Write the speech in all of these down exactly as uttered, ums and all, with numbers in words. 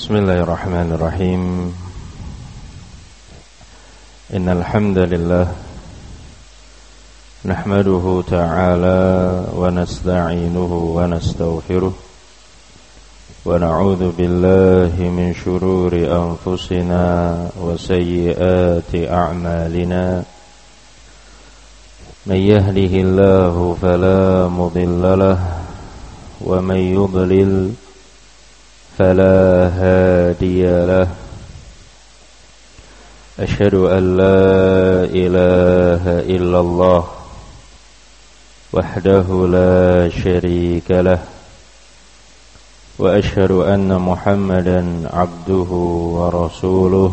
Bismillahirrahmanirrahim. Innal hamdalillah nahmaduhu ta'ala wa nasta'inuhu wa nastaghfiruh wa na'udzu billahi min shururi anfusina wa sayyiati a'malina. May yahdihillahu fala mudilla lahu wa may yudlil fala hadiya lahu. Asyhadu an la ilaha illallah wahdahu la syarika lah wa asyhadu anna Muhammadan abduhu wa rasuluh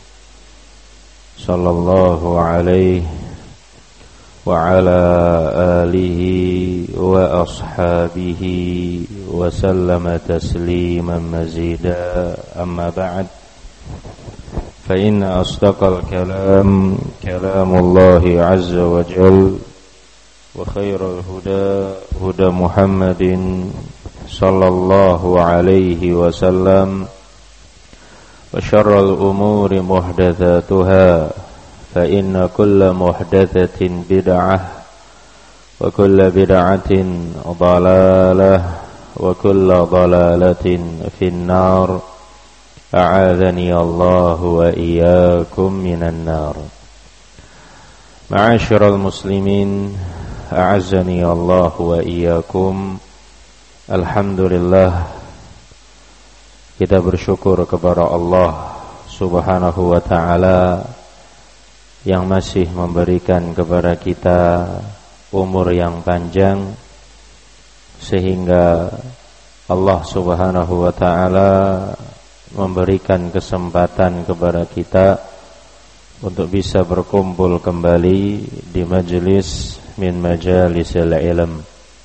sallallahu alaihi wa ala alihi wa ashabihi wa sallama tasliman mazida. Amma ba'd, fa inna asdaqal kalam kalamullahi azza wa jal wa khairal huda huda Muhammadin sallallahu alaihi wasallam wa syarral umuri muhdatsatuha fa inna kulla muhdatsatin bid'ah wa kulla bid'atin dhalalah wa kulla dhalalatin finnar. A'adzani Allah wa iyyakum minan nar. Ma'asyiral muslimin, a'azzani Allah wa iyyakum. Alhamdulillah, kita bersyukur kepada Allah Subhanahu wa ta'ala yang masih memberikan kepada kita umur yang panjang, sehingga Allah Subhanahu wa ta'ala memberikan kesempatan kepada kita untuk bisa berkumpul kembali di majelis min majalisil ilm.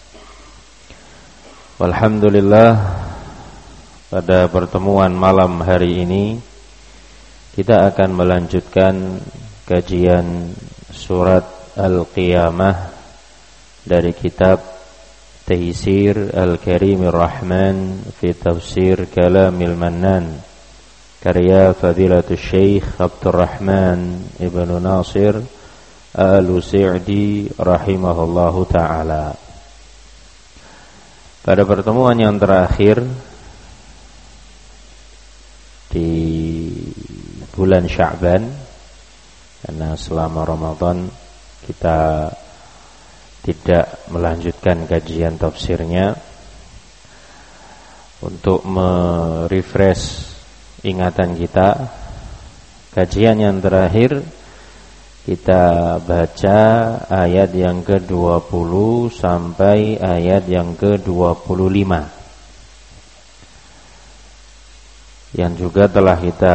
Alhamdulillah, pada pertemuan malam hari ini kita akan melanjutkan kajian surat Al-Qiyamah dari kitab Taysir Al-Karimir Rahman fi Tafsir Kalamil Mannan, karya Fadilatul Syekh Abdurrahman Ibnu Nasir Al-Sa'di rahimahullahu ta'ala. Pada pertemuan yang terakhir di bulan Sya'ban, karena selama Ramadan kita tidak melanjutkan kajian tafsirnya, untuk merefresh ingatan kita, kajian yang terakhir kita baca ayat yang ke dua puluh sampai ayat yang ke dua puluh lima, yang juga telah kita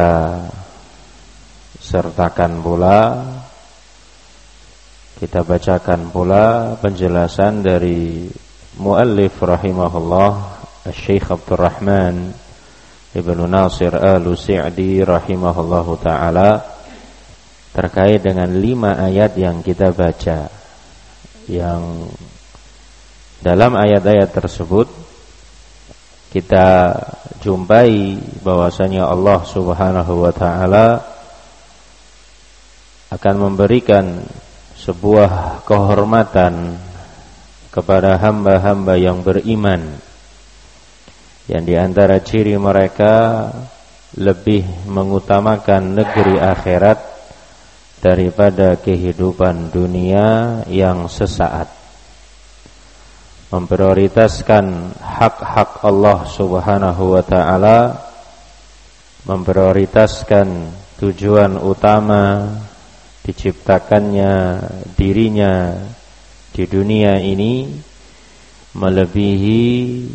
sertakan pula, kita bacakan pula penjelasan dari muallif rahimahullah Syekh Abdurrahman Ibnu Nasir Al-Sa'di rahimahullahu ta'ala terkait dengan lima ayat yang kita baca, yang dalam ayat-ayat tersebut kita jumpai bahwasanya Allah Subhanahu wa ta'ala akan memberikan sebuah kehormatan kepada hamba-hamba yang beriman, yang diantara ciri mereka lebih mengutamakan negeri akhirat daripada kehidupan dunia yang sesaat, memprioritaskan hak-hak Allah Subhanahu wa ta'ala, memprioritaskan tujuan utama diciptakannya dirinya di dunia ini, melebihi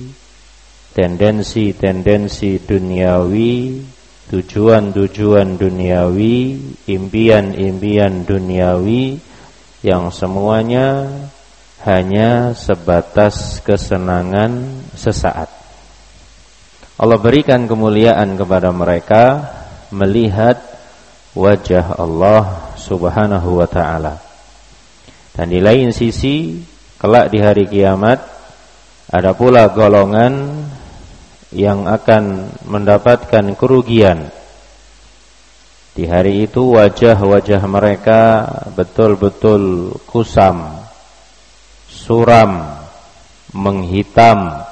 tendensi-tendensi duniawi, tujuan-tujuan duniawi, impian-impian duniawi yang semuanya hanya sebatas kesenangan sesaat. Allah berikan kemuliaan kepada mereka melihat wajah Allah Subhanahu wa ta'ala. Dan di lain sisi, kelak di hari kiamat ada pula golongan yang akan mendapatkan kerugian. Di hari itu wajah-wajah mereka betul-betul kusam, suram, menghitam,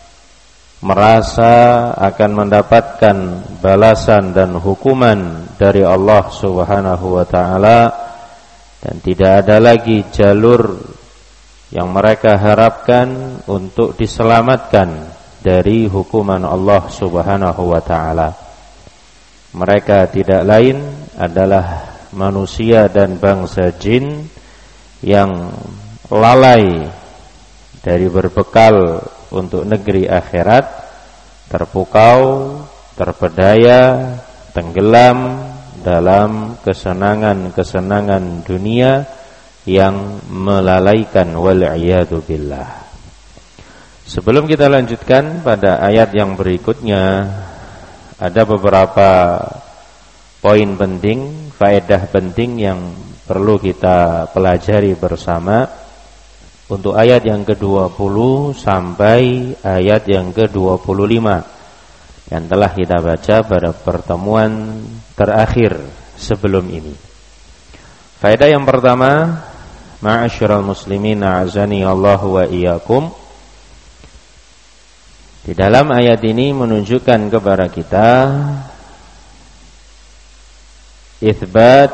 merasa akan mendapatkan balasan dan hukuman dari Allah Subhanahu wa ta'ala, dan tidak ada lagi jalur yang mereka harapkan untuk diselamatkan dari hukuman Allah Subhanahu wa ta'ala. Mereka tidak lain adalah manusia dan bangsa jin yang lalai dari berbekal untuk negeri akhirat, terpukau, terpedaya, tenggelam dalam kesenangan-kesenangan dunia yang melalaikan, wal'iyadu billah. Sebelum kita lanjutkan pada ayat yang berikutnya, ada beberapa poin penting, faedah penting yang perlu kita pelajari bersama untuk ayat yang ke dua puluh sampai ayat yang ke dua puluh lima yang telah kita baca pada pertemuan terakhir sebelum ini. Faedah yang pertama, ma'asyiral muslimin a'azani Allah wa iyyakum. Di dalam ayat ini menunjukkan kepada kita itsbat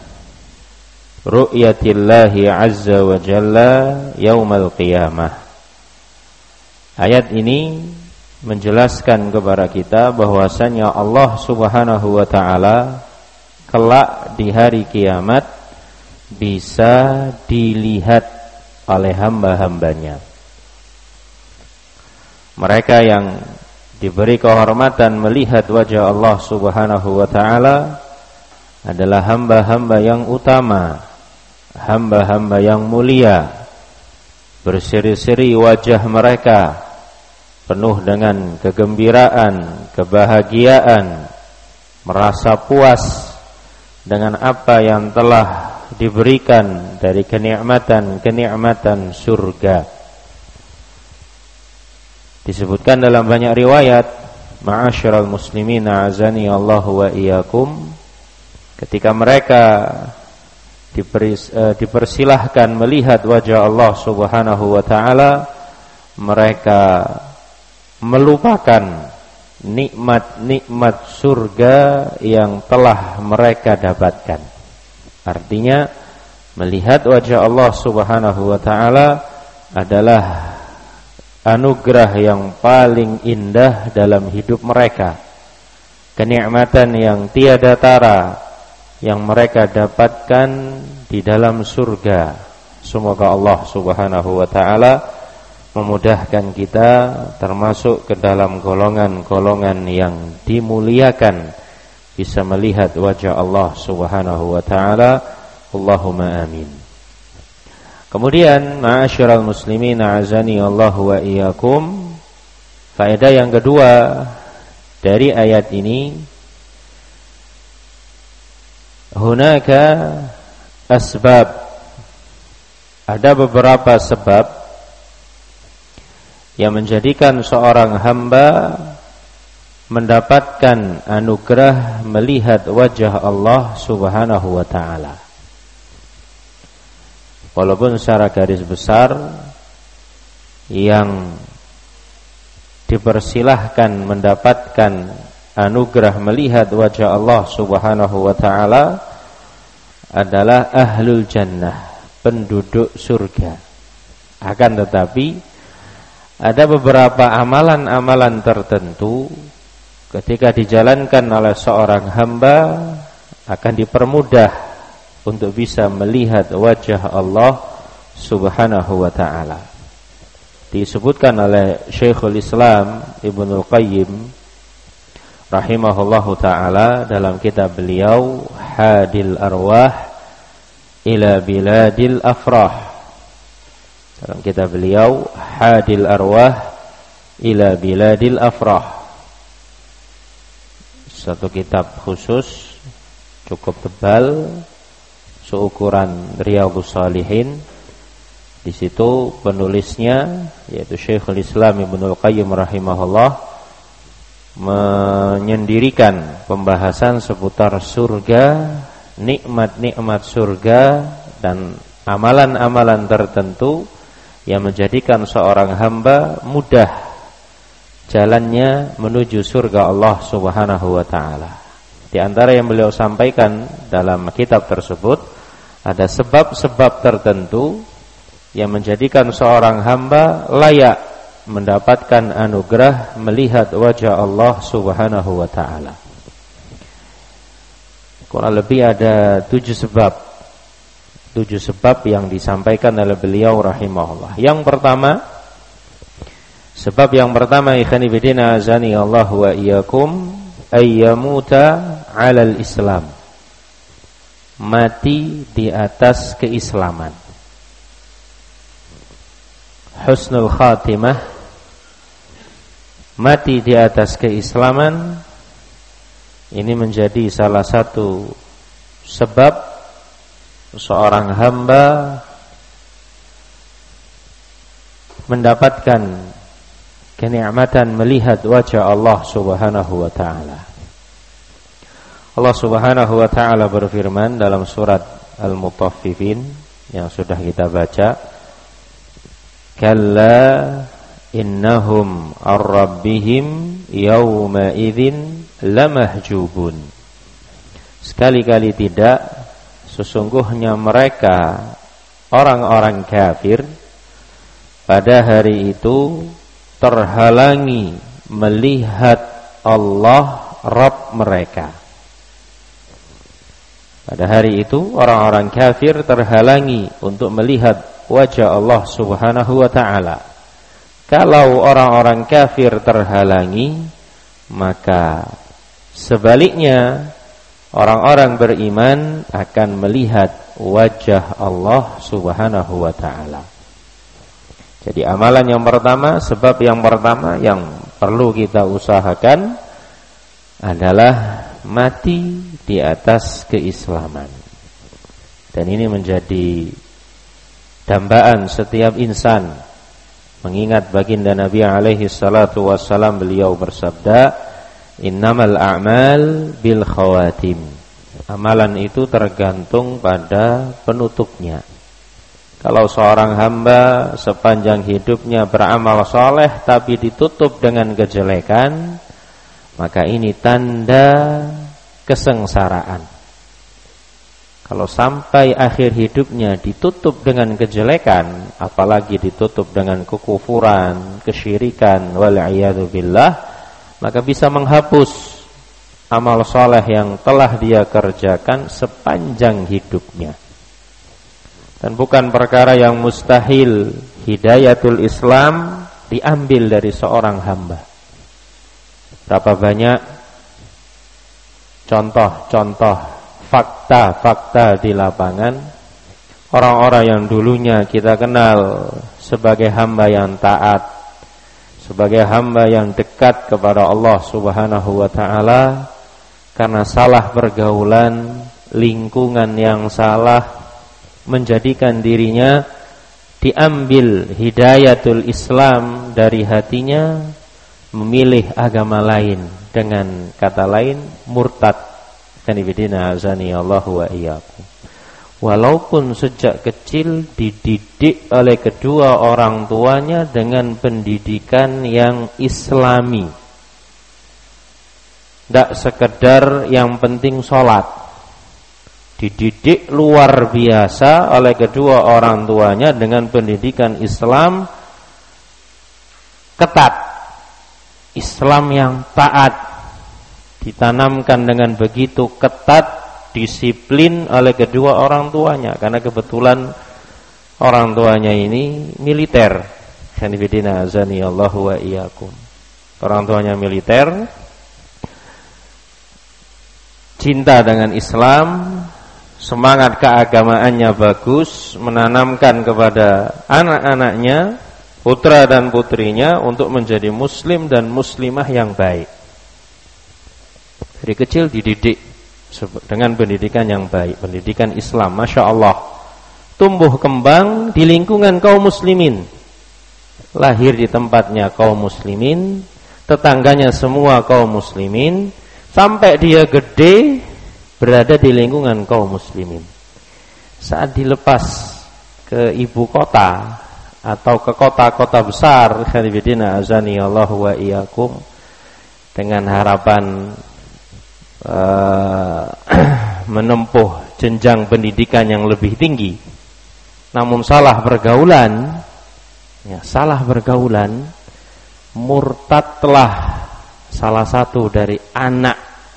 ru'yatillahi azza wa jalla yaumal qiyamah. Ayat ini menjelaskan kepada kita bahwasanya Allah Subhanahu wa ta'ala kelak di hari kiamat bisa dilihat oleh hamba-hambanya. Mereka yang diberi kehormatan melihat wajah Allah Subhanahu wa ta'ala adalah hamba-hamba yang utama, hamba-hamba yang mulia. Berseri-seri wajah mereka penuh dengan kegembiraan, kebahagiaan, merasa puas dengan apa yang telah diberikan dari kenikmatan-kenikmatan surga. Disebutkan dalam banyak riwayat, ma'asyiral muslimin a'azani Allah wa iyyakum, ketika mereka diperis, uh, dipersilahkan melihat wajah Allah Subhanahu wa ta'ala, mereka melupakan nikmat-nikmat surga yang telah mereka dapatkan. Artinya, melihat wajah Allah Subhanahu wa ta'ala adalah anugerah yang paling indah dalam hidup mereka, kenikmatan yang tiada tara yang mereka dapatkan di dalam surga. Semoga Allah Subhanahu wa ta'ala memudahkan kita termasuk ke dalam golongan-golongan yang dimuliakan, bisa melihat wajah Allah Subhanahu wa ta'ala. Allahumma amin. Kemudian ma'asyiral muslimin a'azani Allah wa iyyakum, faedah yang kedua dari ayat ini, hunaka asbab, ada beberapa sebab yang menjadikan seorang hamba mendapatkan anugerah melihat wajah Allah Subhanahu wa ta'ala. Walaupun secara garis besar yang dipersilahkan mendapatkan anugerah melihat wajah Allah Subhanahu wa ta'ala adalah ahlul jannah, penduduk surga. Akan tetapi ada beberapa amalan-amalan tertentu ketika dijalankan oleh seorang hamba akan dipermudah untuk bisa melihat wajah Allah Subhanahu wa ta'ala. Disebutkan oleh Syekhul Islam Ibnul Qayyim rahimahullahu ta'ala dalam kitab beliau Hadil Arwah ila Biladil Afrah. Dalam kitab beliau Hadil Arwah ila Biladil Afrah, satu kitab khusus cukup tebal, seukuran Riyadhus Shalihin. Di situ penulisnya yaitu Syekhul Islam Ibnul Qayyim rahimahullah menyendirikan pembahasan seputar surga, nikmat-nikmat surga dan amalan-amalan tertentu yang menjadikan seorang hamba mudah jalannya menuju surga Allah Subhanahu wa taala. Di antara yang beliau sampaikan dalam kitab tersebut ada sebab-sebab tertentu yang menjadikan seorang hamba layak mendapatkan anugerah melihat wajah Allah Subhanahu wa taala. Kurang lebih ada tujuh sebab. Tujuh sebab yang disampaikan oleh beliau rahimahullah. Yang pertama, sebab yang pertama ikhwani fillah azani Allah wa iyyakum ayyamuta 'alal Islam. Mati di atas keislaman. Husnul khatimah, mati di atas keislaman, ini menjadi salah satu sebab seorang hamba mendapatkan kenikmatan melihat wajah Allah Subhanahu wa taala. Allah Subhanahu wa taala berfirman dalam surat Al-Mutaffifin yang sudah kita baca, kalla innahum ar-rabbihim yawma idzin lamahjubun. Sekali-kali tidak, sesungguhnya mereka orang-orang kafir pada hari itu terhalangi melihat Allah Rabb mereka. Pada hari itu orang-orang kafir terhalangi untuk melihat wajah Allah Subhanahu wa ta'ala. Kalau orang-orang kafir terhalangi, maka sebaliknya orang-orang beriman akan melihat wajah Allah Subhanahu wa ta'ala. Jadi amalan yang pertama, sebab yang pertama yang perlu kita usahakan adalah mati di atas keislaman. Dan ini menjadi dambaan setiap insan, mengingat baginda Nabi alaihi salatu wassalam, beliau bersabda, innamal a'mal bil khawatim. Amalan itu tergantung pada penutupnya. Kalau seorang hamba sepanjang hidupnya beramal soleh tapi ditutup dengan kejelekan, maka ini tanda kesengsaraan. Kalau sampai akhir hidupnya ditutup dengan kejelekan, apalagi ditutup dengan kekufuran, kesyirikan, wal'iyadu billah, maka bisa menghapus amal soleh yang telah dia kerjakan sepanjang hidupnya. Dan bukan perkara yang mustahil hidayatul Islam diambil dari seorang hamba. Berapa banyak contoh-contoh fakta-fakta di lapangan, orang-orang yang dulunya kita kenal sebagai hamba yang taat, sebagai hamba yang dekat kepada Allah Subhanahu wa ta'ala, karena salah pergaulan, lingkungan yang salah, menjadikan dirinya diambil hidayatul Islam dari hatinya, memilih agama lain, dengan kata lain murtad. Kanibidina azani Allahu wa iyyakum. Walaupun sejak kecil dididik oleh kedua orang tuanya dengan pendidikan yang islami, tidak sekedar yang penting sholat, dididik luar biasa oleh kedua orang tuanya dengan pendidikan Islam ketat, Islam yang taat, ditanamkan dengan begitu ketat, disiplin oleh kedua orang tuanya. Karena kebetulan orang tuanya ini militer. Khanifidina azani Allahu wa iyyakum. Orang tuanya militer, cinta dengan Islam, semangat keagamaannya bagus, menanamkan kepada anak-anaknya, putra dan putrinya untuk menjadi muslim dan muslimah yang baik. Dari kecil dididik dengan pendidikan yang baik, pendidikan Islam, Masya Allah. Tumbuh kembang di lingkungan kaum muslimin, lahir di tempatnya kaum muslimin, tetangganya semua kaum muslimin, sampai dia gede berada di lingkungan kaum muslimin. Saat dilepas ke ibu kota atau ke kota-kota besar, khanifidina azani Allah wa iyyakum, dengan harapan uh, menempuh jenjang pendidikan yang lebih tinggi, namun salah pergaulan, ya, salah pergaulan, murtadlah salah satu dari anak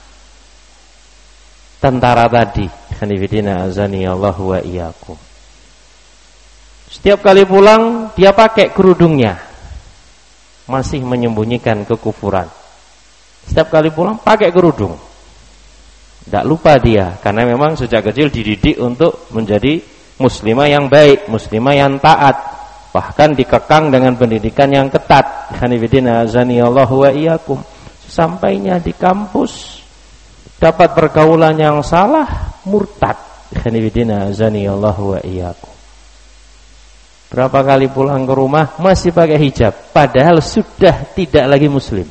tentara tadi. Khanifidina azani Allah wa iyyakum. Setiap kali pulang dia pakai kerudungnya, masih menyembunyikan kekufuran. Setiap kali pulang pakai kerudung. Tidak lupa dia, karena memang sejak kecil dididik untuk menjadi muslimah yang baik, muslimah yang taat, bahkan dikekang dengan pendidikan yang ketat. Khanifidina azani Allah wa iyyakum. Sampainya di kampus dapat pergaulan yang salah, murtad. Khanifidina azani Allah wa iyyakum. Berapa kali pulang ke rumah masih pakai hijab, padahal sudah tidak lagi muslim.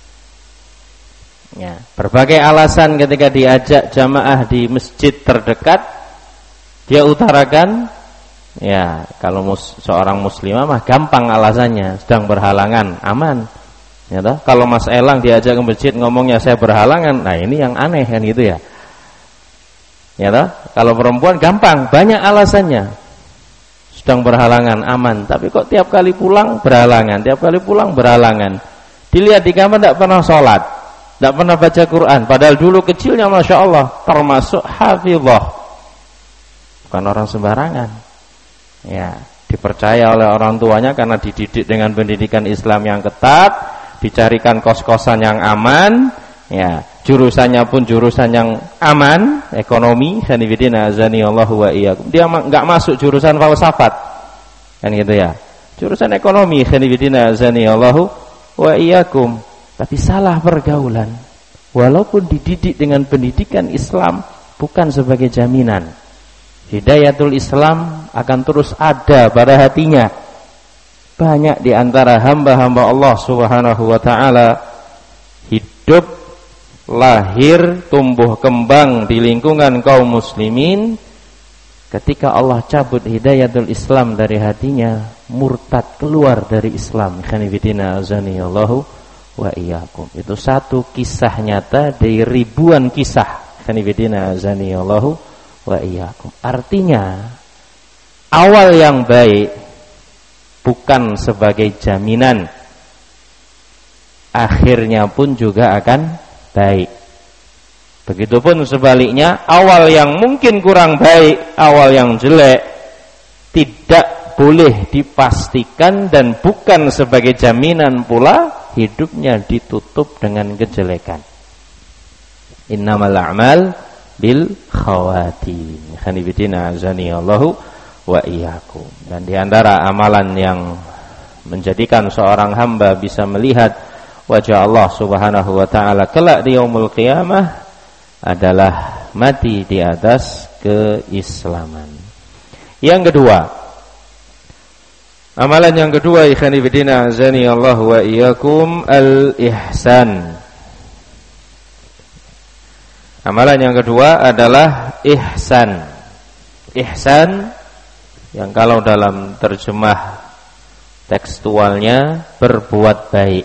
Ya, berbagai alasan ketika diajak jamaah di masjid terdekat, dia utarakan, ya, kalau mus, seorang muslimah mah gampang alasannya, sedang berhalangan, aman. Ya toh? Kalau Mas Elang diajak ke masjid ngomongnya saya berhalangan, nah ini yang aneh kan gitu ya. Ya toh? Kalau perempuan gampang, banyak alasannya. Sedang berhalangan, aman. Tapi kok tiap kali pulang berhalangan, tiap kali pulang berhalangan. Dilihat di kamar tidak pernah sholat, tidak pernah baca Quran. Padahal dulu kecilnya masya Allah termasuk hafizah, bukan orang sembarangan. Ya, dipercaya oleh orang tuanya karena dididik dengan pendidikan Islam yang ketat, dicarikan kos-kosan yang aman, ya, jurusannya pun jurusan yang aman, ekonomi. Khanifidina azani Allah wa iyyakum. Dia enggak masuk jurusan falsafat, kan gitu ya, jurusan ekonomi. Khanifidina azani Allah wa iyyakum. Tapi salah pergaulan, walaupun dididik dengan pendidikan Islam, bukan sebagai jaminan hidayatul Islam akan terus ada pada hatinya. Banyak di antara hamba-hamba Allah Subhanahu wa taala hidup, lahir, tumbuh kembang di lingkungan kaum muslimin, ketika Allah cabut hidayatul Islam dari hatinya, murtad, keluar dari Islam. Khanifidina azani Allahu wa iyyakum. Itu satu kisah nyata dari ribuan kisah. Khanifidina azani Allahu wa iyyakum. Artinya awal yang baik bukan sebagai jaminan akhirnya pun juga akan baik. Begitupun sebaliknya, awal yang mungkin kurang baik, awal yang jelek, tidak boleh dipastikan dan bukan sebagai jaminan pula hidupnya ditutup dengan kejelekan. Innamal a'mal bil khawatim. Khanifidina azani Allahu wa iyyakum. Dan di antara amalan yang menjadikan seorang hamba bisa melihat wajah Allah Subhanahu wa taala kelak di yaumul qiyamah adalah mati di atas keislaman. Yang kedua, amalan yang kedua, ikhwani fillah azani Allah wa iyyakum, al-ihsan. Amalan yang kedua adalah ihsan. Ihsan yang kalau dalam terjemah tekstualnya berbuat baik.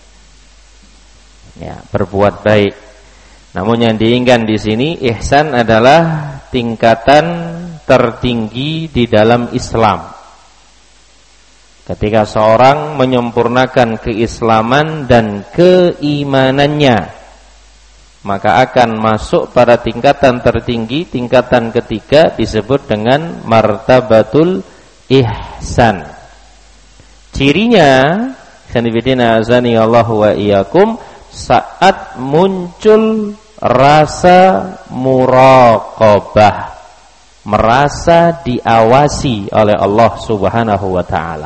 Ya, berbuat baik. Namun yang diinginkan di sini ihsan adalah tingkatan tertinggi di dalam Islam. Ketika seorang menyempurnakan keislaman dan keimanannya, maka akan masuk pada tingkatan tertinggi, tingkatan ketiga disebut dengan martabatul ihsan. Cirinya, sanibidina azani Allahu wa iyyakum, saat muncul rasa muraqabah, merasa diawasi oleh Allah Subhanahu wa taala.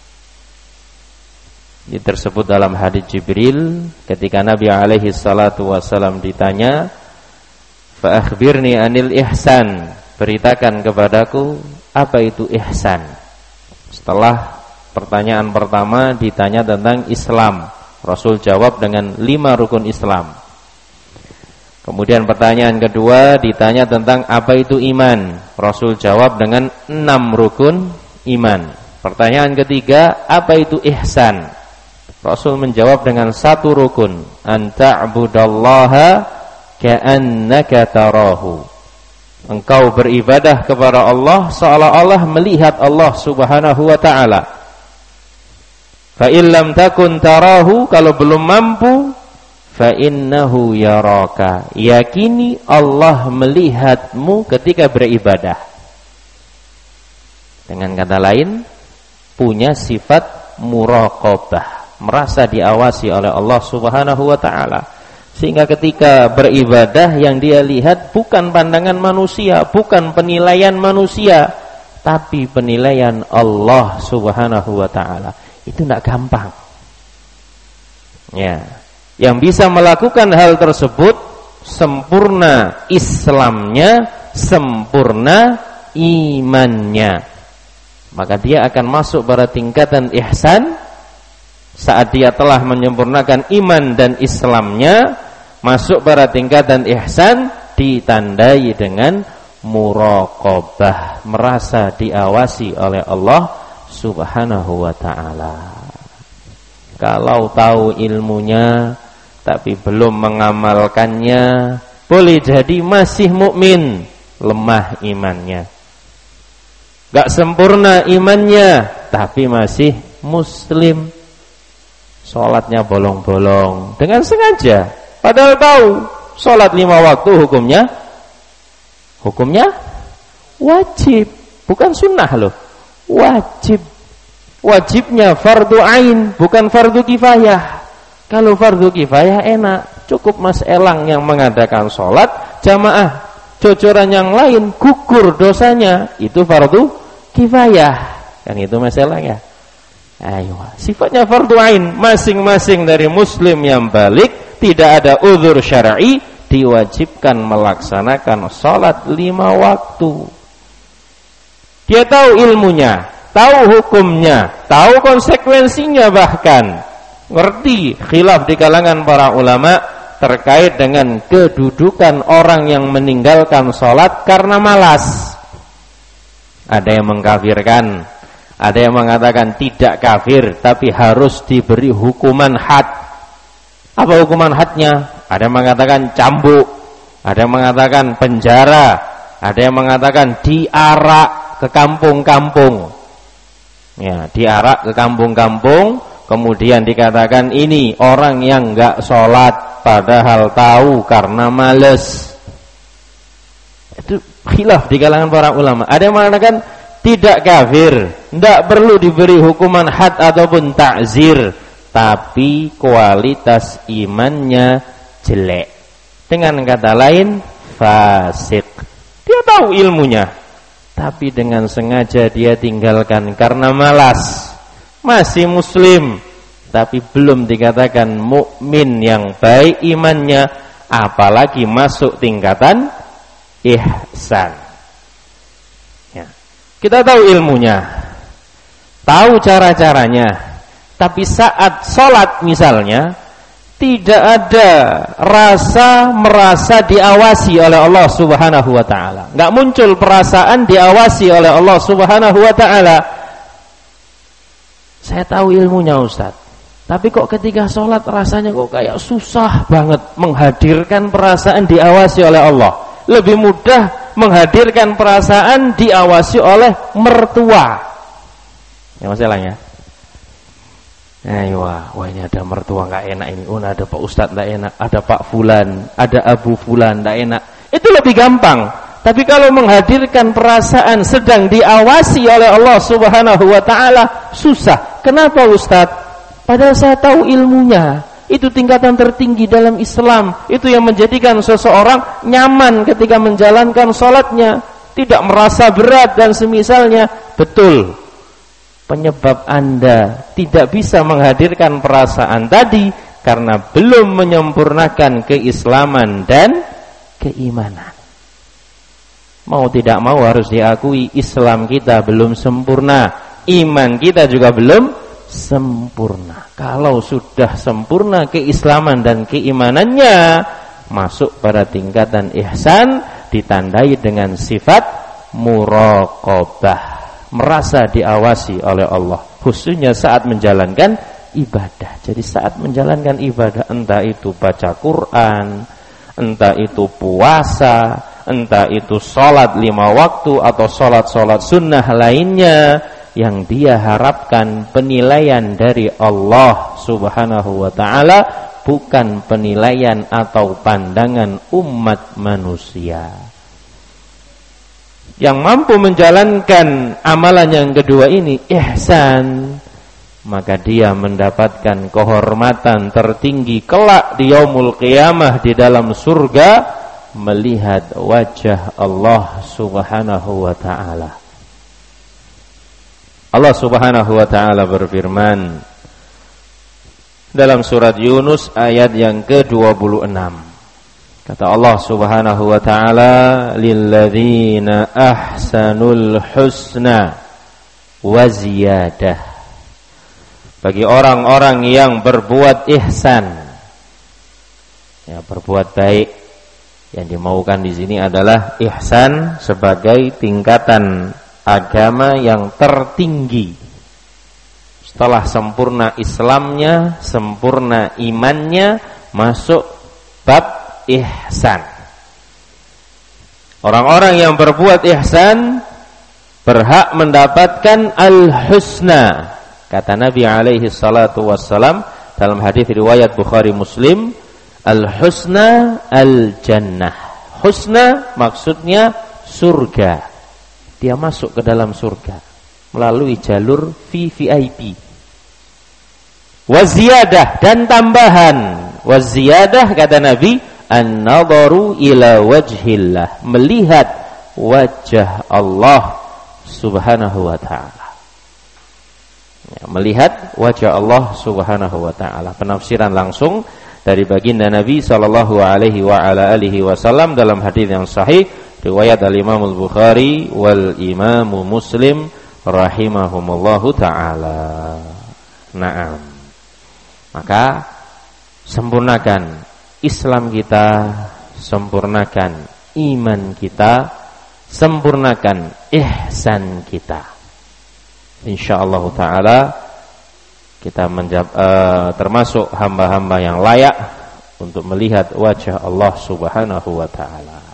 Ini tersebut dalam hadis Jibril ketika Nabi alaihi salatu wasallam ditanya, "Fa akhbirni anil ihsan." Beritakan kepadaku apa itu ihsan. Setelah pertanyaan pertama ditanya tentang Islam, Rasul jawab dengan lima rukun Islam. Kemudian pertanyaan kedua ditanya tentang apa itu iman. Rasul jawab dengan enam rukun iman. Pertanyaan ketiga, apa itu ihsan? Rasul menjawab dengan satu rukun, an ta'budallaha ka'annaka tarahu. Engkau beribadah kepada Allah seolah-olah melihat Allah Subhanahu wa taala. Fa in lam takun tarahu, kalau belum mampu, fa innahu yaraka. Yakini Allah melihatmu ketika beribadah. Dengan kata lain, punya sifat muraqabah, merasa diawasi oleh Allah Subhanahu wa taala. Sehingga ketika beribadah yang dia lihat bukan pandangan manusia, bukan penilaian manusia, tapi penilaian Allah Subhanahu wa taala. Itu tidak gampang. Ya, yang bisa melakukan hal tersebut sempurna Islamnya, sempurna imannya. Maka dia akan masuk pada tingkatan ihsan. Saat dia telah menyempurnakan iman dan Islamnya, masuk pada tingkatan ihsan, ditandai dengan muraqabah, merasa diawasi oleh Allah Subhanahu wa ta'ala. Kalau tahu ilmunya tapi belum mengamalkannya, boleh jadi masih mukmin, lemah imannya. Gak sempurna imannya, tapi masih muslim. Sholatnya bolong-bolong dengan sengaja, padahal tahu sholat lima waktu hukumnya hukumnya wajib, bukan sunnah loh, wajib. Wajibnya fardu ain, bukan fardu kifayah. Kalau fardu kifayah enak, cukup Mas Elang yang mengadakan sholat jamaah, cocoran yang lain gugur dosanya, itu fardu kifayah. Kan itu Mas Elang ya. Ayo, sifatnya fardu ain, masing-masing dari muslim yang balik, tidak ada uzur syar'i, diwajibkan melaksanakan salat lima waktu. Dia tahu ilmunya, tahu hukumnya, tahu konsekuensinya, bahkan ngerti khilaf di kalangan para ulama terkait dengan kedudukan orang yang meninggalkan salat karena malas. Ada yang mengkafirkan, ada yang mengatakan tidak kafir, tapi harus diberi hukuman had. Apa hukuman hadnya? Ada yang mengatakan cambuk, ada yang mengatakan penjara, ada yang mengatakan diarak ke kampung-kampung. Ya, diarak ke kampung-kampung, kemudian dikatakan ini orang yang enggak sholat, padahal tahu karena males. Itu khilaf di kalangan para ulama. Ada yang mengatakan tidak kafir, tidak perlu diberi hukuman had ataupun ta'zir, tapi kualitas imannya jelek. Dengan kata lain, fasik. Dia tahu ilmunya, tapi dengan sengaja dia tinggalkan karena malas. Masih muslim, tapi belum dikatakan mukmin yang baik imannya, apalagi masuk tingkatan ihsan. Kita tahu ilmunya, tahu cara-caranya, tapi saat sholat misalnya tidak ada rasa merasa diawasi oleh Allah Subhanahu wa ta'ala. Nggak muncul perasaan diawasi oleh Allah Subhanahu wa ta'ala. Saya tahu ilmunya Ustaz, tapi kok ketika sholat rasanya kok kayak susah banget menghadirkan perasaan diawasi oleh Allah. Lebih mudah menghadirkan perasaan diawasi oleh mertua. Ya masalahnya. Ayo, wah, wah ini ada mertua nggak enak ini. Oh, ada Pak Ustadz nggak enak, ada Pak Fulan, ada Abu Fulan nggak enak. Itu lebih gampang. Tapi kalau menghadirkan perasaan sedang diawasi oleh Allah Subhanahu wa taala, susah. Kenapa Ustadz? Padahal saya tahu ilmunya. Itu tingkatan tertinggi dalam Islam. Itu yang menjadikan seseorang nyaman ketika menjalankan sholatnya, tidak merasa berat dan semisalnya. Betul, penyebab Anda tidak bisa menghadirkan perasaan tadi karena belum menyempurnakan keislaman dan keimanan. Mau tidak mau harus diakui, Islam kita belum sempurna, iman kita juga belum sempurna. Kalau sudah sempurna keislaman dan keimanannya, masuk pada tingkatan ihsan, ditandai dengan sifat muraqabah, merasa diawasi oleh Allah, khususnya saat menjalankan ibadah. Jadi saat menjalankan ibadah, entah itu baca Quran, entah itu puasa, entah itu sholat lima waktu atau sholat-sholat sunnah lainnya, yang dia harapkan penilaian dari Allah subhanahu wa ta'ala, bukan penilaian atau pandangan umat manusia. Yang mampu menjalankan amalan yang kedua ini, ihsan, maka dia mendapatkan kehormatan tertinggi kelak di yaumul qiyamah di dalam surga, melihat wajah Allah subhanahu wa ta'ala. Allah subhanahu wa ta'ala berfirman dalam surat Yunus ayat yang ke dua puluh enam. Kata Allah subhanahu wa ta'ala, lilladzina ahsanul husna wa ziyadah. Bagi orang-orang yang berbuat ihsan, ya, berbuat baik, yang dimaukan di sini adalah ihsan sebagai tingkatan agama yang tertinggi. Setelah sempurna Islamnya, sempurna imannya, masuk bab ihsan. Orang-orang yang berbuat ihsan berhak mendapatkan al-husna. Kata Nabi alaihi salatu wassalam dalam hadis riwayat Bukhari Muslim, al-husna al-jannah. Husna maksudnya surga. Dia masuk ke dalam surga melalui jalur V V I P. Waziyadah, dan tambahan. Waziyadah kata Nabi, an-nadharu ila wajhillah, melihat wajah Allah subhanahu wa ta'ala. Ya, melihat wajah Allah subhanahu wa ta'ala. Penafsiran langsung dari baginda Nabi sallallahu alaihi wa ala alihi wasallam dalam hadis yang sahih riwayat al-Imam al-Bukhari wal Imam Muslim rahimahumullahu ta'ala. Naam. Maka sempurnakan Islam kita, sempurnakan iman kita, sempurnakan ihsan kita. Insyaallah ta'ala kita menjab, uh, termasuk hamba-hamba yang layak untuk melihat wajah Allah subhanahu wa ta'ala.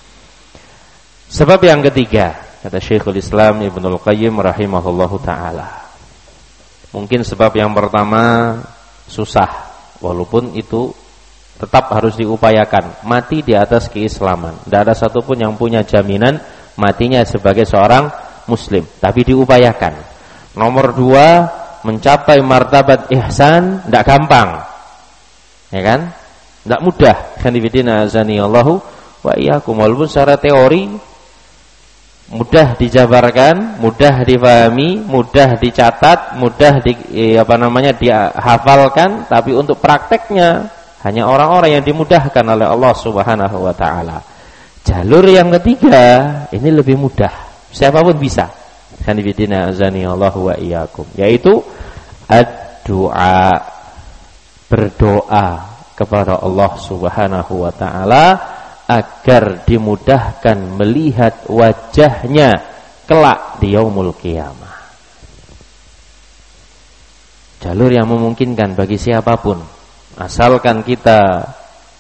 Sebab yang ketiga, kata Syekhul Islam Ibnul Qayyim rahimahullahu ta'ala, mungkin sebab yang pertama susah, walaupun itu tetap harus diupayakan. Mati di atas keislaman, tidak ada satupun yang punya jaminan matinya sebagai seorang muslim, tapi diupayakan. Nomor dua, mencapai martabat ihsan tidak gampang, ya kan? Tidak mudah. Khanifidina azani Allahu wa iyyakum. Walaupun secara teori mudah dijabarkan, mudah difahami, mudah dicatat, mudah di, apa namanya dihafalkan, tapi untuk prakteknya hanya orang-orang yang dimudahkan oleh Allah Subhanahu wa taala. Jalur yang ketiga ini lebih mudah, siapapun bisa. Khanifidina azani Allahu wa iyyakum, yaitu ad-du'a, berdoa kepada Allah Subhanahu wa taala agar dimudahkan melihat wajahnya kelak di yaumul qiyamah. Jalur yang memungkinkan bagi siapapun, asalkan kita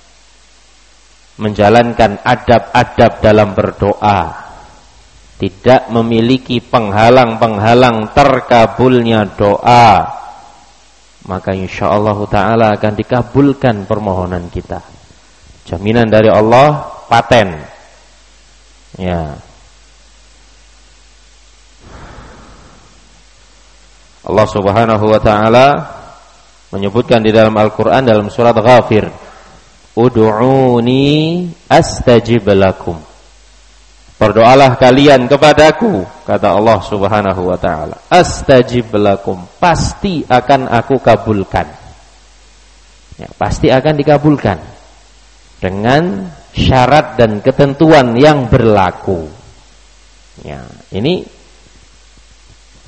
menjalankan adab-adab dalam berdoa, tidak memiliki penghalang-penghalang terkabulnya doa, maka insyaallah ta'ala akan dikabulkan permohonan kita. Jaminan dari Allah paten. Ya. Allah Subhanahu wa taala menyebutkan di dalam Al-Qur'an dalam surat Ghafir, Ud'uni astajib lakum. Berdoalah kalian kepadaku, kata Allah Subhanahu wa taala. Astajib lakum, pasti akan aku kabulkan. Ya, pasti akan dikabulkan dengan syarat dan ketentuan yang berlaku. Ya, ini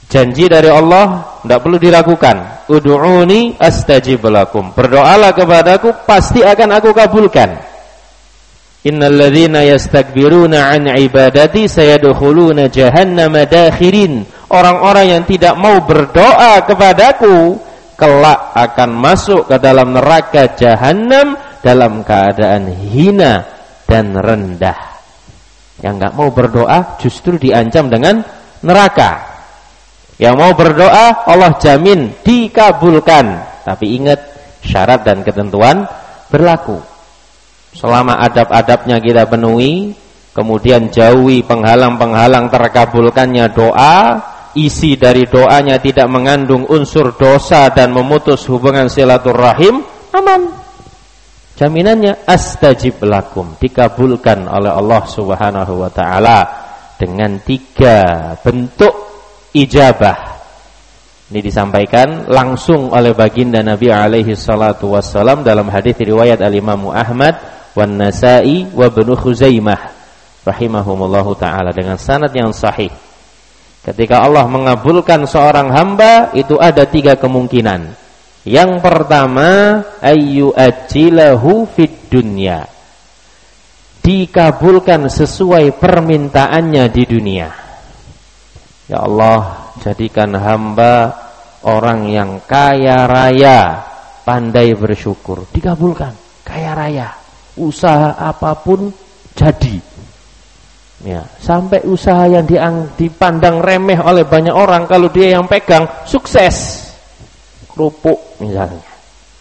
Janji dari Allah tidak perlu diragukan. Ud'uni astajib lakum. Berdoalah kepadaku, pasti akan aku kabulkan. Innal ladzina yastakbiruna an ibadati sayadkhuluna jahannama dakhirin. Orang-orang yang tidak mau berdoa kepadaku kelak akan masuk ke dalam neraka jahanam dalam keadaan hina dan rendah. Yang enggak mau berdoa justru diancam dengan neraka. Yang mau berdoa Allah jamin dikabulkan. Tapi ingat, syarat dan ketentuan berlaku. Selama adab-adabnya kita penuhi, kemudian jauhi penghalang-penghalang terkabulkannya doa, isi dari doanya tidak mengandung unsur dosa dan memutus hubungan silaturahim, aman. Jaminannya astajib lakum, dikabulkan oleh Allah Subhanahu wa taala dengan tiga bentuk ijabah. Ini disampaikan langsung oleh baginda Nabi alaihi salatu wassalam dalam hadis riwayat al-Imam Ahmad wan Nasa'i wa Ibnu Khuzaimah rahimahumullahu taala dengan sanad yang sahih. Ketika Allah mengabulkan seorang hamba itu ada tiga kemungkinan. Yang pertama, ayyu ajilahu fid dunya. Dikabulkan sesuai permintaannya di dunia. Ya Allah, jadikan hamba orang yang kaya raya, pandai bersyukur. Dikabulkan, kaya raya. Usaha apapun jadi. Ya, sampai usaha yang dipandang remeh oleh banyak orang, kalau dia yang pegang, sukses. Kerupuk misalnya.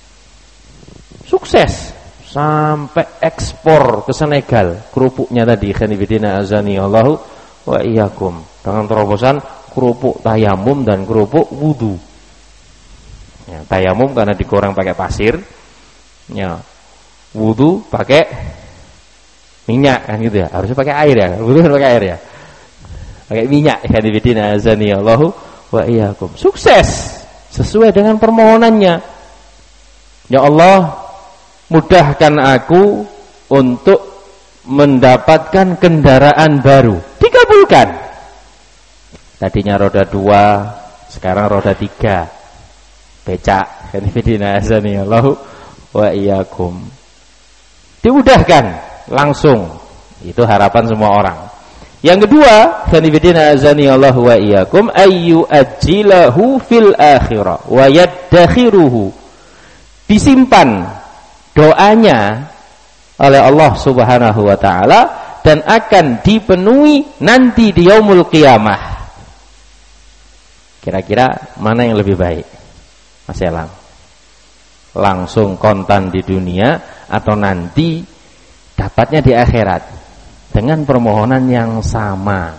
Sukses. Sampai ekspor ke Senegal. Kerupuknya tadi, khanifidina azani Allahu wa iyyakum. Dengan terobosan kerupuk tayamum dan kerupuk wudu. Ya, tayamum karena digoreng pakai pasir. Ya, wudu pakai minyak kan gitu ya. Harusnya pakai air ya. Wudu kan pakai air ya. Pakai minyak ya dibidina azani Allahu wa iyyakum. Sukses sesuai dengan permohonannya. Ya Allah, mudahkan aku untuk mendapatkan kendaraan baru. Dikabulkan. Tadinya roda dua, sekarang roda tiga. Becak. Kanifidina azani Allahu wa iyyakum. Diudahkan langsung. Itu harapan semua orang. Yang kedua, kanifidina azani Allahu wa iyyakum, ayyu ajilahu fil akhirah wa yaddakhiruhu. Disimpan doanya oleh Allah Subhanahu wa taala dan akan dipenuhi nanti di yaumul qiyamah. Kira-kira mana yang lebih baik? Mas Elang, langsung kontan di dunia atau nanti dapatnya di akhirat dengan permohonan yang sama?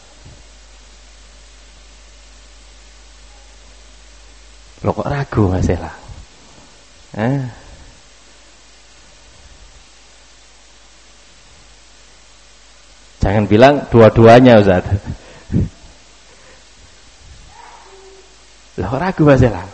Loh kok ragu Mas Elang? Eh? Jangan bilang dua-duanya Ustaz. Loh ragu Mas Elang?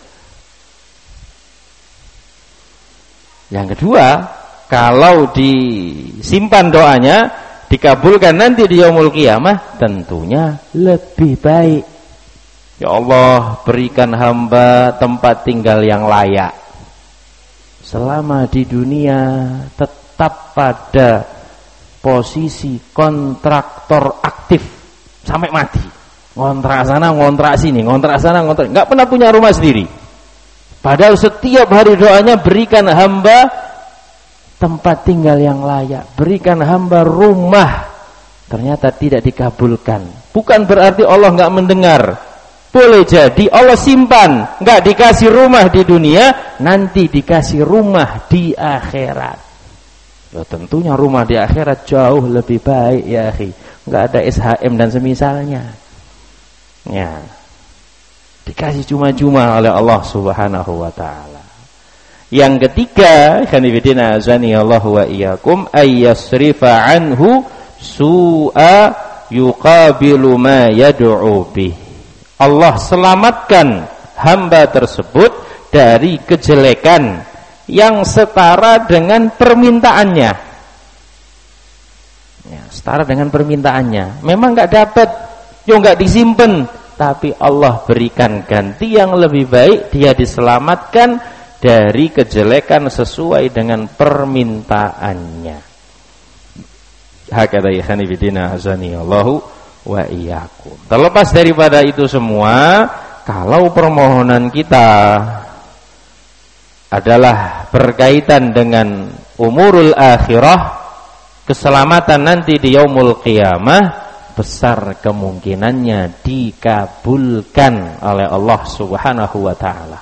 Yang kedua, kalau disimpan doanya, dikabulkan nanti di yaumul qiyamah, tentunya lebih baik. Ya Allah, berikan hamba tempat tinggal yang layak. Selama di dunia tetap pada posisi kontraktor aktif sampai mati. Ngontrak sana, ngontrak sini, ngontrak sana, ngontrak. Enggak pernah punya rumah sendiri. Padahal setiap hari doanya, berikan hamba tempat tinggal yang layak, berikan hamba rumah. Ternyata tidak dikabulkan. Bukan berarti Allah enggak mendengar. Boleh jadi Allah simpan, enggak dikasih rumah di dunia, nanti dikasih rumah di akhirat. Ya tentunya rumah di akhirat jauh lebih baik ya akhi. Enggak ada S H M dan semisalnya. Ya. Dikasih cuma-cuma oleh Allah Subhanahu wa taala. Yang ketiga, khanifidina azani Allah wa iyyakum, ayyasrifa anhu su'a yuqabilu ma yad'u bih. Allah selamatkan hamba tersebut dari kejelekan yang setara dengan permintaannya. Ya, setara dengan permintaannya. Memang enggak dapat, yo enggak disimpen, tapi Allah berikan ganti yang lebih baik, dia diselamatkan dari kejelekan sesuai dengan permintaannya. Hakadha ikhani bidina azani Allahu wa iyyakum. Terlepas daripada itu semua, kalau permohonan kita adalah berkaitan dengan umurul akhirah, keselamatan nanti di yaumul qiyamah, besar kemungkinannya dikabulkan oleh Allah Subhanahu wa taala.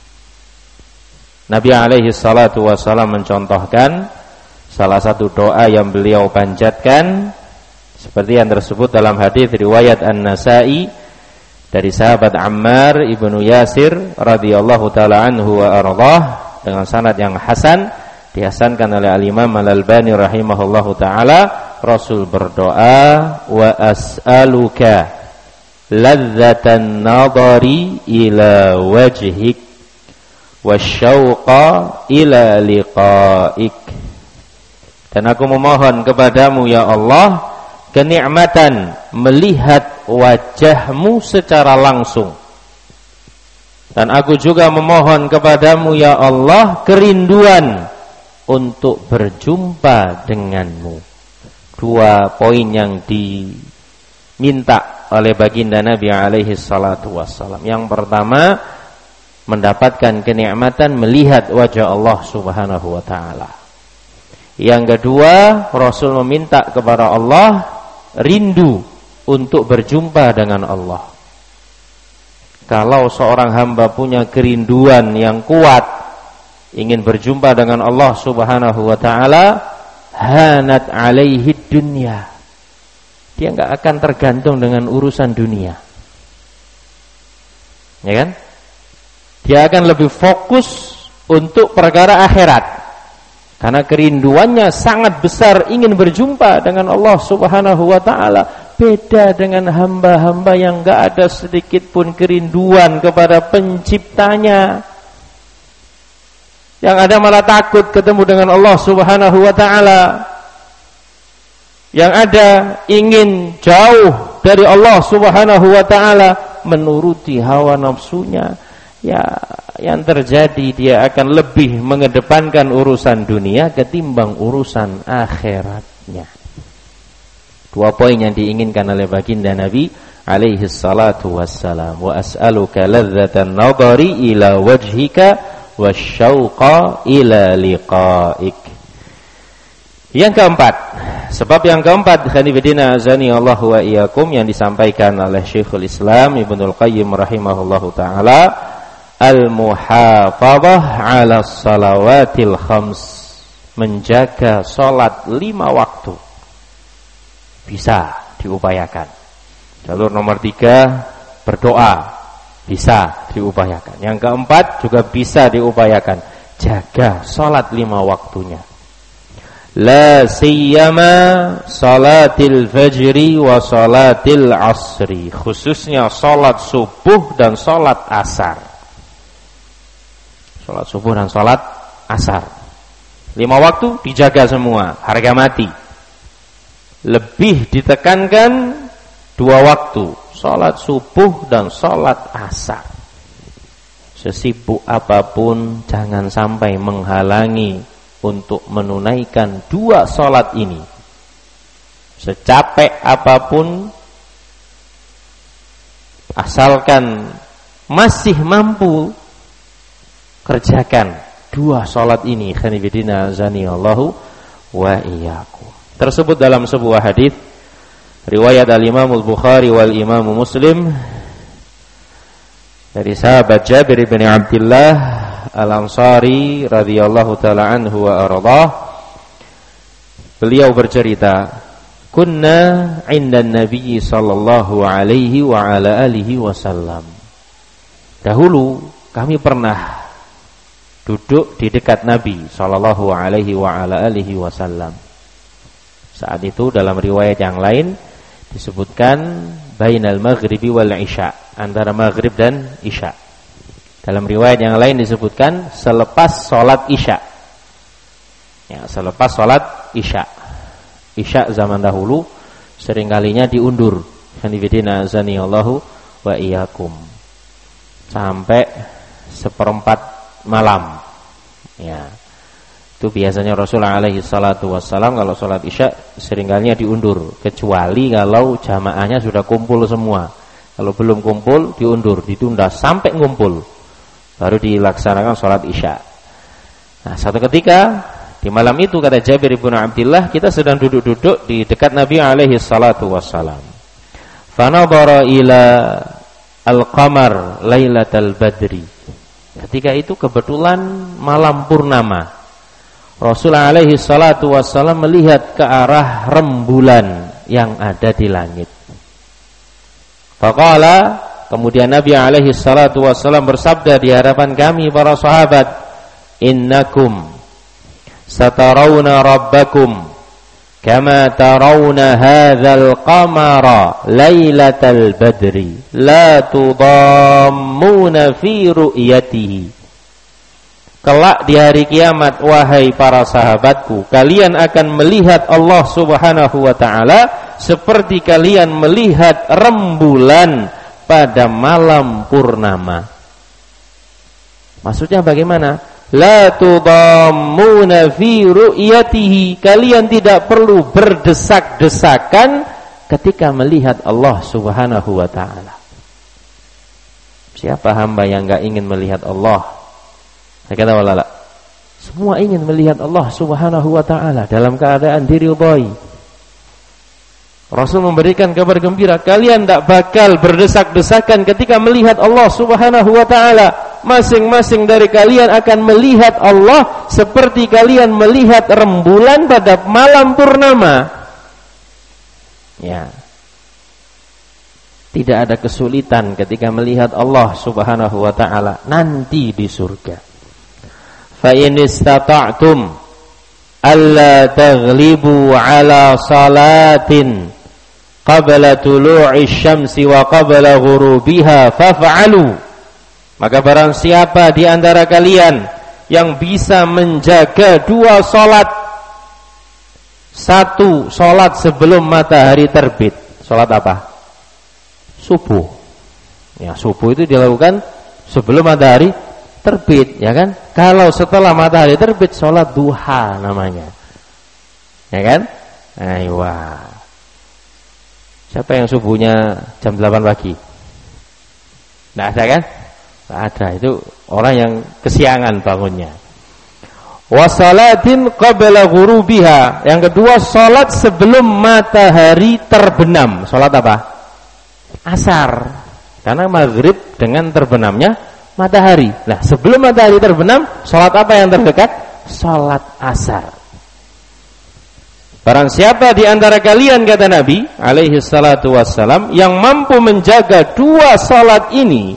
Nabi alaihi salatu wasallam mencontohkan salah satu doa yang beliau panjatkan seperti yang tersebut dalam hadis riwayat An-Nasa'i dari sahabat Ammar ibnu Yasir radhiyallahu taala anhu wa ardhah dengan sanad yang hasan, dihasankan oleh Al-Imam Al-Albani rahimahullahu taala. Rasul berdoa, wa as'aluka ladzatan nadari ila wajhik wasyauqa ila liqa'ik. Dan aku memohon kepadamu ya Allah kenikmatan melihat wajahmu secara langsung. Dan aku juga memohon kepadamu ya Allah kerinduan untuk berjumpa denganmu. Dua poin yang diminta oleh baginda Nabi alaihi salatu wassalam. Yang pertama, mendapatkan kenikmatan melihat wajah Allah Subhanahu wa taala. Yang kedua, Rasul meminta kepada Allah rindu untuk berjumpa dengan Allah. Kalau seorang hamba punya kerinduan yang kuat ingin berjumpa dengan Allah Subhanahu wa taala, hanat alaihi dunya, dia enggak akan tergantung dengan urusan dunia, ya kan? Dia akan lebih fokus untuk perkara akhirat karena kerinduannya sangat besar ingin berjumpa dengan Allah Subhanahu wa taala. Beda dengan hamba-hamba yang enggak ada sedikit pun kerinduan kepada penciptanya, yang ada malah takut ketemu dengan Allah Subhanahu wa taala. Yang ada ingin jauh dari Allah Subhanahu wa taala, menuruti hawa nafsunya. Ya, yang terjadi dia akan lebih mengedepankan urusan dunia ketimbang urusan akhiratnya. Dua poin yang diinginkan oleh baginda Nabi alaihi salatu wassalam. Wa as'aluka ladzatan nadari ila wajhika wasyauqa ila liqa'ik. Yang keempat, sebab yang keempat khanifidina azani Allah wa iyyakum yang disampaikan oleh Syekhul Islam Ibnul Qayyim rahimahullahu taala, al-muhafadzah 'ala shalawatil khams, menjaga salat lima waktu. Bisa diupayakan. Jalur nomor tiga, berdoa. Bisa diupayakan. Yang keempat juga bisa diupayakan, jaga salat lima waktunya. La siyama salatil fajri wa salatil asri, khususnya salat subuh dan salat asar. Salat subuh dan salat asar, lima waktu dijaga semua, harga mati. Lebih ditekankan dua waktu, salat subuh dan salat asar. Sesibuk apapun jangan sampai menghalangi untuk menunaikan dua salat ini. Secapek apapun, asalkan masih mampu, kerjakan dua salat ini. Khanifidina azani Allahu wa iyyakum. Tersebut dalam sebuah hadis riwayat al-Imam al-Bukhari wal Imam Muslim dari sahabat Jabir bin Abdullah Al-Ansari radhiyallahu taala anhu wa ardhah. Beliau bercerita, kunna 'inda Nabi sallallahu alaihi wa ala alihi wasallam. Dahulu kami pernah duduk di dekat Nabi sallallahu alaihi wa ala alihi wasallam. Saat itu dalam riwayat yang lain disebutkan bainal maghribi wal isya, antara maghrib dan isya. Dalam riwayat yang lain disebutkan selepas salat isya. Ya, selepas salat isya. Isya zaman dahulu seringkalinya diundur. Khanifidina azani Allahu wa iyyakum. Sampai seperempat malam. Ya. Itu biasanya Rasulullah alaihi salatu wassalam kalau sholat isya seringkalinya diundur, kecuali kalau jamaahnya sudah kumpul semua. Kalau belum kumpul diundur, ditunda sampai ngumpul, baru dilaksanakan sholat isya. Nah, satu ketika di malam itu kata Jabir bin Abdullah, kita sedang duduk-duduk di dekat Nabi alaihi salatu wassalam. Fanadhara ila al-qamar lailatal badri. Ketika itu kebetulan malam purnama. Rasulullah alaihi salatu wassalam melihat ke arah rembulan yang ada di langit. Faqala, kemudian Nabi alaihi salatu wassalam bersabda di hadapan kami para sahabat, innakum satarawna rabbakum kama tarawna hadzal qamara lailatal badri la tudammuna fi ru'yatihi. Kelak di hari kiamat, wahai para sahabatku, kalian akan melihat Allah Subhanahu wa ta'ala seperti kalian melihat rembulan pada malam purnama. Maksudnya bagaimana? La tudammuna fi ru'yatihi. Kalian tidak perlu berdesak-desakan ketika melihat Allah Subhanahu wa ta'ala. Siapa hamba yang enggak ingin melihat Allah? Saya kata walala, semua ingin melihat Allah Subhanahu wa ta'ala dalam keadaan diridhai. Rasul memberikan kabar gembira, kalian tidak bakal berdesak-desakan ketika melihat Allah Subhanahu wa ta'ala. Masing-masing dari kalian akan melihat Allah seperti kalian melihat rembulan pada malam purnama. Ya. Tidak ada kesulitan ketika melihat Allah Subhanahu wa ta'ala nanti di surga. Fa in istata'tum alla taghlibu ala salatin qabla tulu'i syamsi wa qabla ghurubiha faf'alu. Maka barang siapa di antara kalian yang bisa menjaga dua salat, satu salat sebelum matahari terbit. Salat apa? Subuh. Ya, subuh itu dilakukan sebelum matahari terbit, ya kan? Kalau setelah matahari terbit, salat duha namanya. Ya kan? Aywa. Siapa yang subuhnya jam delapan pagi? Nggak ada kan? Nggak ada, itu orang yang kesiangan bangunnya. Wasalatin qabla ghurubiha. Yang kedua, salat sebelum matahari terbenam. Salat apa? Asar. Karena maghrib dengan terbenamnya matahari. Nah, sebelum matahari terbenam, salat apa yang terdekat? Salat asar. Barang siapa di antara kalian, kata Nabi alaihi salatu wassalam, yang mampu menjaga dua salat ini,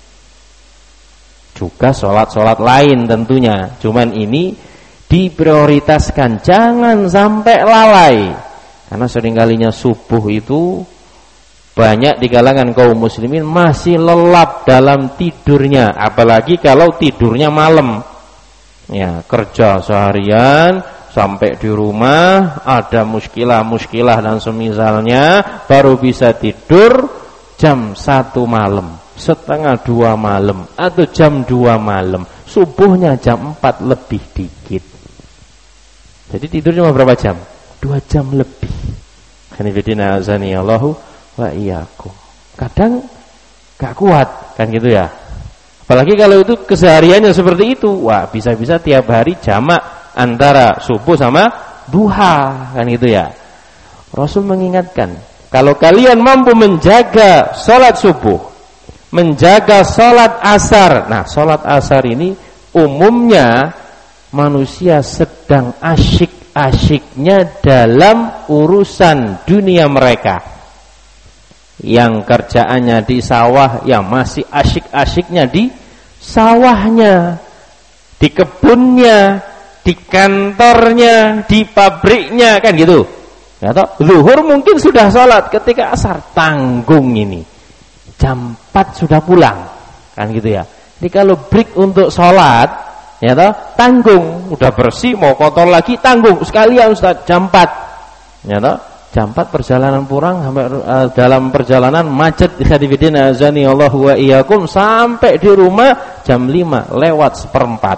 juga salat-salat lain tentunya, cuman ini diprioritaskan, jangan sampai lalai. Karena seringkalinya subuh itu banyak di kalangan kaum muslimin masih lelap dalam tidurnya, apalagi kalau tidurnya malam. Ya, kerja seharian sampai di rumah ada muskilah-muskilah dan semisalnya, baru bisa tidur jam satu malam, setengah dua malam, atau jam dua malam. Subuhnya jam empat lebih dikit. Jadi tidur cuma berapa jam? Dua jam lebih. Kanifidina azani Allahu wa iyyakum. Kadang gak kuat kan gitu ya. Apalagi kalau itu kesehariannya seperti itu, wah bisa-bisa tiap hari jamak antara subuh sama duha kan gitu ya. Rasul mengingatkan, kalau kalian mampu menjaga salat subuh, menjaga salat asar. Nah, salat asar ini umumnya manusia sedang asyik-asyiknya dalam urusan dunia mereka. Yang kerjaannya di sawah, yang masih asyik-asyiknya di sawahnya, di kebunnya, di kantornya, di pabriknya, kan gitu. Ya toh, zuhur mungkin sudah salat, ketika asar tanggung ini. Jam empat sudah pulang, kan gitu ya. Jadi kalau break untuk salat, ya toh, tanggung, udah bersih mau kotor lagi tanggung sekalian Ustaz jam empat. Ya toh, Jam empat perjalanan pulang sampai uh, dalam perjalanan macet khadifidin azani Allah wa iyyakum, sampai di rumah jam lima lewat seperempat.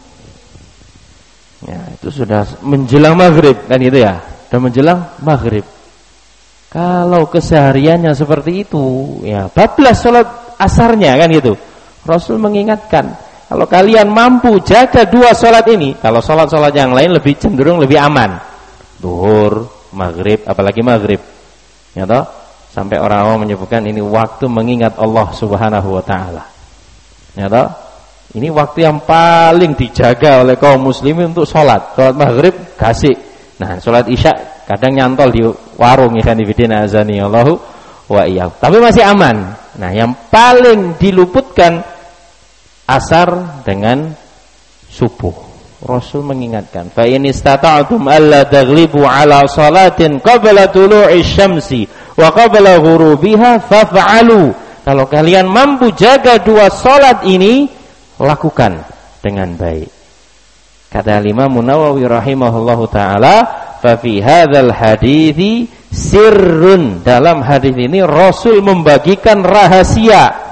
Ya, itu sudah menjelang maghrib kan itu ya. Sudah menjelang maghrib. Kalau kesehariannya seperti itu, ya bablas sholat asarnya kan gitu. Rasul mengingatkan, kalau kalian mampu jaga dua sholat ini, kalau sholat-sholat yang lain lebih cenderung lebih aman. Duhur, maghrib, apalagi maghrib. Ya toh? Sampai orang-orang menyebutkan ini waktu mengingat Allah Subhanahu wa taala. Ya toh? Ini waktu yang paling dijaga oleh kaum muslimin untuk sholat. Sholat maghrib kasih. Nah, sholat isya kadang nyantol di warung ya kan ibidina azani Allahu wa iyyakum. Tapi masih aman. Nah, yang paling diluputkan asar dengan subuh. Rasul mengingatkan, fa in istata'tum alla taghlibu ala salatin qabla tulu'i syamsi wa qabla ghurubiha faf'alu. Kalau kalian mampu jaga dua salat ini, lakukan dengan baik. Kata Imam Nawawi rahimahullahu taala, fa fi hadzal hadithi sirrun. Dalam hadis ini Rasul membagikan rahasia.